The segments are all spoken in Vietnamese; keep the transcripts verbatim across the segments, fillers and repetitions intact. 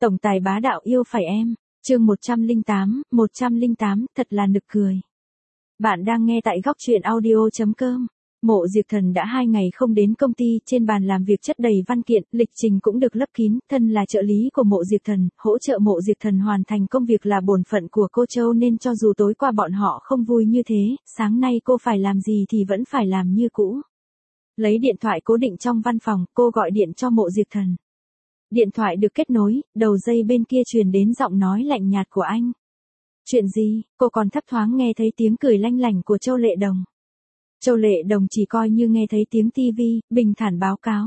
Tổng tài bá đạo yêu phải em. Chương một trăm lẻ tám, một trăm lẻ tám, thật là nực cười. Bạn đang nghe tại góc truyện audio chấm com. Mộ Diệp Thần đã hai ngày không đến công ty, trên bàn làm việc chất đầy văn kiện, lịch trình cũng được lấp kín, thân là trợ lý của Mộ Diệp Thần, hỗ trợ Mộ Diệp Thần hoàn thành công việc là bổn phận của cô Châu nên cho dù tối qua bọn họ không vui như thế, sáng nay cô phải làm gì thì vẫn phải làm như cũ. Lấy điện thoại cố định trong văn phòng, cô gọi điện cho Mộ Diệp Thần. Điện thoại được kết nối, đầu dây bên kia truyền đến giọng nói lạnh nhạt của anh. Chuyện gì? Cô còn thấp thoáng nghe thấy tiếng cười lanh lảnh của Châu Lệ Đồng. Châu Lệ Đồng chỉ coi như nghe thấy tiếng tivi, bình thản báo cáo.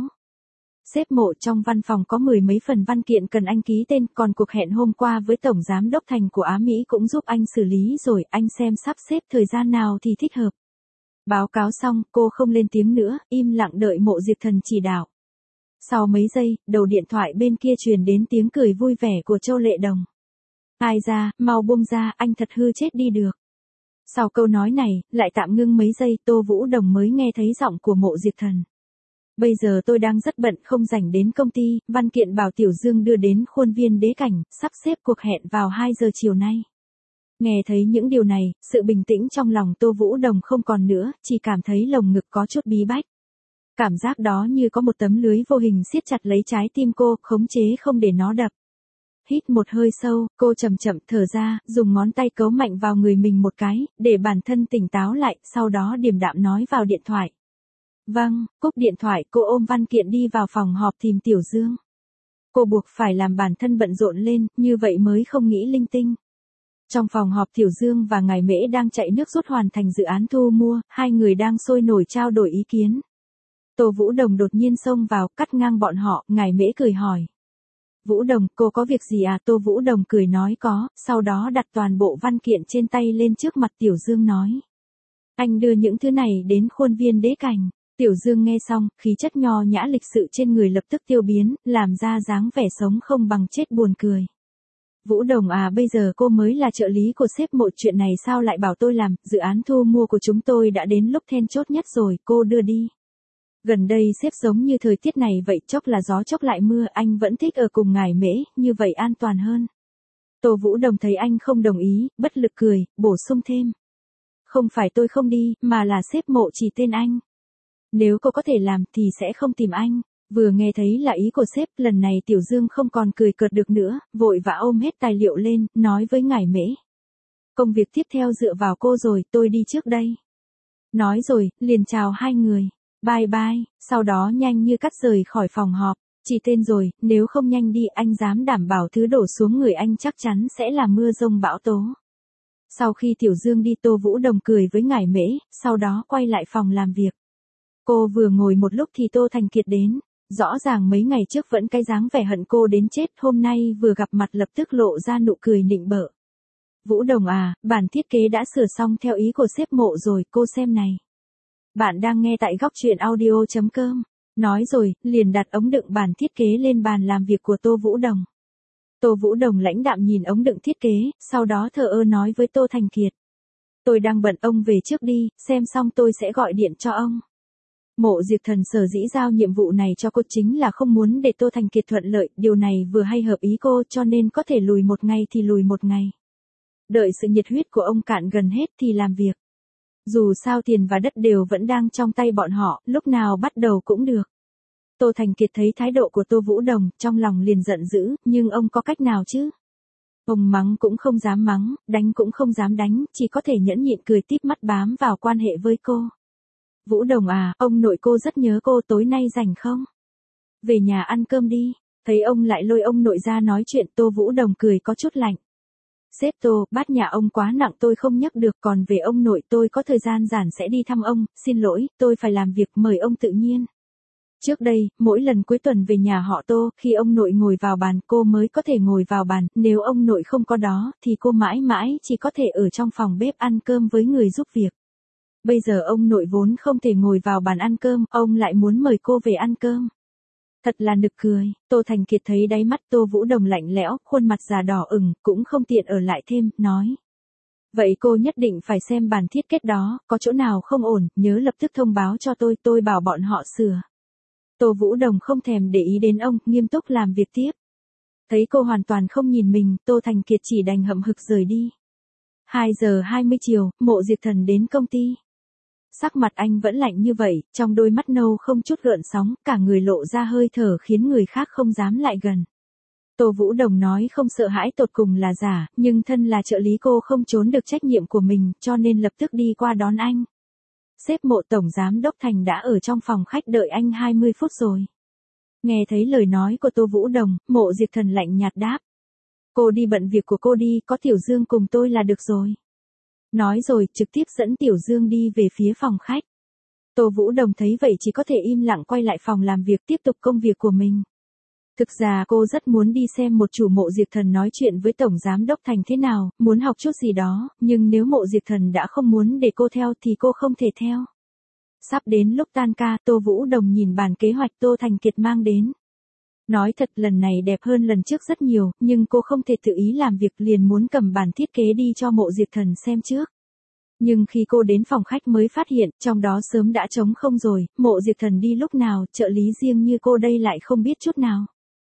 Sếp Mộ, trong văn phòng có mười mấy phần văn kiện cần anh ký tên, còn cuộc hẹn hôm qua với Tổng Giám Đốc Thành của Á Mỹ cũng giúp anh xử lý rồi, anh xem sắp xếp thời gian nào thì thích hợp. Báo cáo xong, cô không lên tiếng nữa, im lặng đợi Mộ Diệp Thần chỉ đạo. Sau mấy giây, đầu điện thoại bên kia truyền đến tiếng cười vui vẻ của Châu Lệ Đồng. Ai ra, mau buông ra, anh thật hư chết đi được. Sau câu nói này, lại tạm ngưng mấy giây, Tô Vũ Đồng mới nghe thấy giọng của Mộ Diệp Thần. Bây giờ tôi đang rất bận, không rảnh đến công ty, văn kiện bảo Tiểu Dương đưa đến khuôn viên đế cảnh, sắp xếp cuộc hẹn vào hai giờ chiều nay. Nghe thấy những điều này, sự bình tĩnh trong lòng Tô Vũ Đồng không còn nữa, chỉ cảm thấy lồng ngực có chút bí bách. Cảm giác đó như có một tấm lưới vô hình siết chặt lấy trái tim cô, khống chế không để nó đập. Hít một hơi sâu, cô chậm chậm thở ra, dùng ngón tay cấu mạnh vào người mình một cái, để bản thân tỉnh táo lại, sau đó điềm đạm nói vào điện thoại. Vâng, cúp điện thoại, cô ôm văn kiện đi vào phòng họp tìm Tiểu Dương. Cô buộc phải làm bản thân bận rộn lên, như vậy mới không nghĩ linh tinh. Trong phòng họp Tiểu Dương và Ngải Mễ đang chạy nước rút hoàn thành dự án thu mua, hai người đang sôi nổi trao đổi ý kiến. Tô Vũ Đồng đột nhiên xông vào, cắt ngang bọn họ, Ngải Mễ cười hỏi. Vũ Đồng, cô có việc gì à? Tô Vũ Đồng cười nói có, sau đó đặt toàn bộ văn kiện trên tay lên trước mặt Tiểu Dương nói. Anh đưa những thứ này đến khuôn viên đế cảnh. Tiểu Dương nghe xong, khí chất nho nhã lịch sự trên người lập tức tiêu biến, làm ra dáng vẻ sống không bằng chết buồn cười. Vũ Đồng à, bây giờ cô mới là trợ lý của sếp Mộ, chuyện này sao lại bảo tôi làm, dự án thu mua của chúng tôi đã đến lúc then chốt nhất rồi, cô đưa đi. Gần đây sếp giống như thời tiết này vậy, chốc là gió chốc lại mưa, anh vẫn thích ở cùng Ngải Mễ, như vậy an toàn hơn. Tô Vũ Đồng thấy anh không đồng ý, bất lực cười, bổ sung thêm. Không phải tôi không đi, mà là sếp Mộ chỉ tên anh. Nếu cô có thể làm thì sẽ không tìm anh. Vừa nghe thấy là ý của sếp, lần này Tiểu Dương không còn cười cợt được nữa, vội vã ôm hết tài liệu lên, nói với Ngải Mễ. Công việc tiếp theo dựa vào cô rồi, tôi đi trước đây. Nói rồi, liền chào hai người. Bye bye, sau đó nhanh như cắt rời khỏi phòng họp. Chỉ tên rồi, nếu không nhanh đi anh dám đảm bảo thứ đổ xuống người anh chắc chắn sẽ là mưa rông bão tố. Sau khi Tiểu Dương đi, Tô Vũ Đồng cười với Ngải Mễ, sau đó quay lại phòng làm việc. Cô vừa ngồi một lúc thì Tô Thành Kiệt đến. Rõ ràng mấy ngày trước vẫn cái dáng vẻ hận cô đến chết, hôm nay vừa gặp mặt lập tức lộ ra nụ cười nịnh bợ. Vũ Đồng à, bản thiết kế đã sửa xong theo ý của sếp Mộ rồi, cô xem này. Bạn đang nghe tại góc truyện audio chấm com. Nói rồi, liền đặt ống đựng bản thiết kế lên bàn làm việc của Tô Vũ Đồng. Tô Vũ Đồng lãnh đạm nhìn ống đựng thiết kế, sau đó thờ ơ nói với Tô Thành Kiệt. Tôi đang bận, ông về trước đi, xem xong tôi sẽ gọi điện cho ông. Mộ Diệp Thần sở dĩ giao nhiệm vụ này cho cô chính là không muốn để Tô Thành Kiệt thuận lợi, điều này vừa hay hợp ý cô cho nên có thể lùi một ngày thì lùi một ngày. Đợi sự nhiệt huyết của ông cạn gần hết thì làm việc. Dù sao tiền và đất đều vẫn đang trong tay bọn họ, lúc nào bắt đầu cũng được. Tô Thành Kiệt thấy thái độ của Tô Vũ Đồng, trong lòng liền giận dữ, nhưng ông có cách nào chứ? Ông mắng cũng không dám mắng, đánh cũng không dám đánh, chỉ có thể nhẫn nhịn cười tít mắt bám vào quan hệ với cô. Vũ Đồng à, ông nội cô rất nhớ cô, tối nay rảnh không? Về nhà ăn cơm đi. Thấy ông lại lôi ông nội ra nói chuyện, Tô Vũ Đồng cười có chút lạnh. Sếp Tô, bát nhà ông quá nặng tôi không nhấc được, còn về ông nội tôi có thời gian rảnh sẽ đi thăm ông, xin lỗi, tôi phải làm việc, mời ông tự nhiên. Trước đây, mỗi lần cuối tuần về nhà họ Tô, khi ông nội ngồi vào bàn cô mới có thể ngồi vào bàn, nếu ông nội không có đó, thì cô mãi mãi chỉ có thể ở trong phòng bếp ăn cơm với người giúp việc. Bây giờ ông nội vốn không thể ngồi vào bàn ăn cơm, ông lại muốn mời cô về ăn cơm. Thật là nực cười. Tô Thành Kiệt thấy đáy mắt Tô Vũ Đồng lạnh lẽo, khuôn mặt già đỏ ửng, cũng không tiện ở lại thêm, nói. Vậy cô nhất định phải xem bản thiết kế đó, có chỗ nào không ổn, nhớ lập tức thông báo cho tôi, tôi bảo bọn họ sửa. Tô Vũ Đồng không thèm để ý đến ông, nghiêm túc làm việc tiếp. Thấy cô hoàn toàn không nhìn mình, Tô Thành Kiệt chỉ đành hậm hực rời đi. hai giờ hai mươi chiều, Mộ Diệp Thần đến công ty. Sắc mặt anh vẫn lạnh như vậy, trong đôi mắt nâu không chút gợn sóng, cả người lộ ra hơi thở khiến người khác không dám lại gần. Tô Vũ Đồng nói không sợ hãi tột cùng là giả, nhưng thân là trợ lý cô không trốn được trách nhiệm của mình, cho nên lập tức đi qua đón anh. Sếp Mộ tổng giám đốc Thành đã ở trong phòng khách đợi anh hai mươi phút rồi. Nghe thấy lời nói của Tô Vũ Đồng, Mộ Diệp Thần lạnh nhạt đáp. Cô đi bận việc của cô đi, có Tiểu Dương cùng tôi là được rồi. Nói rồi, trực tiếp dẫn Tiểu Dương đi về phía phòng khách. Tô Vũ Đồng thấy vậy chỉ có thể im lặng quay lại phòng làm việc tiếp tục công việc của mình. Thực ra cô rất muốn đi xem một chủ Mộ Diệp Thần nói chuyện với Tổng Giám Đốc Thành thế nào, muốn học chút gì đó, nhưng nếu Mộ Diệp Thần đã không muốn để cô theo thì cô không thể theo. Sắp đến lúc tan ca, Tô Vũ Đồng nhìn bản kế hoạch Tô Thành Kiệt mang đến. Nói thật lần này đẹp hơn lần trước rất nhiều, nhưng cô không thể tự ý làm việc liền muốn cầm bản thiết kế đi cho Mộ Diệp Thần xem trước. Nhưng khi cô đến phòng khách mới phát hiện, trong đó sớm đã trống không rồi, Mộ Diệp Thần đi lúc nào, trợ lý riêng như cô đây lại không biết chút nào.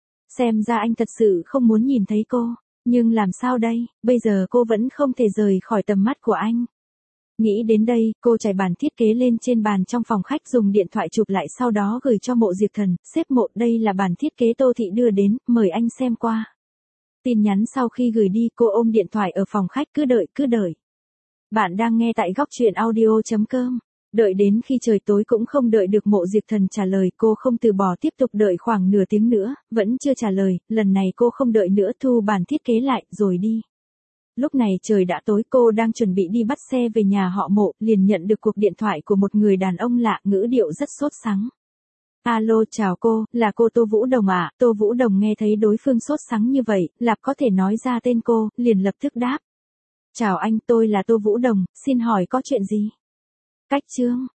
Xem ra anh thật sự không muốn nhìn thấy cô, nhưng làm sao đây, bây giờ cô vẫn không thể rời khỏi tầm mắt của anh. Nghĩ đến đây, cô trải bản thiết kế lên trên bàn trong phòng khách dùng điện thoại chụp lại sau đó gửi cho Mộ Diệp Thần, sếp Mộ đây là bản thiết kế Tô Thị đưa đến, mời anh xem qua. Tin nhắn sau khi gửi đi cô ôm điện thoại ở phòng khách cứ đợi cứ đợi. Bạn đang nghe tại góc truyện audio chấm com. Đợi đến khi trời tối cũng không đợi được Mộ Diệp Thần trả lời, cô không từ bỏ tiếp tục đợi khoảng nửa tiếng nữa, vẫn chưa trả lời, lần này cô không đợi nữa thu bản thiết kế lại, rồi đi. Lúc này trời đã tối, cô đang chuẩn bị đi bắt xe về nhà họ Mộ, liền nhận được cuộc điện thoại của một người đàn ông lạ, ngữ điệu rất sốt sắng. Alo chào cô, là cô Tô Vũ Đồng à? Tô Vũ Đồng nghe thấy đối phương sốt sắng như vậy, lạp có thể nói ra tên cô, liền lập tức đáp. Chào anh, tôi là Tô Vũ Đồng, xin hỏi có chuyện gì? Cách chương,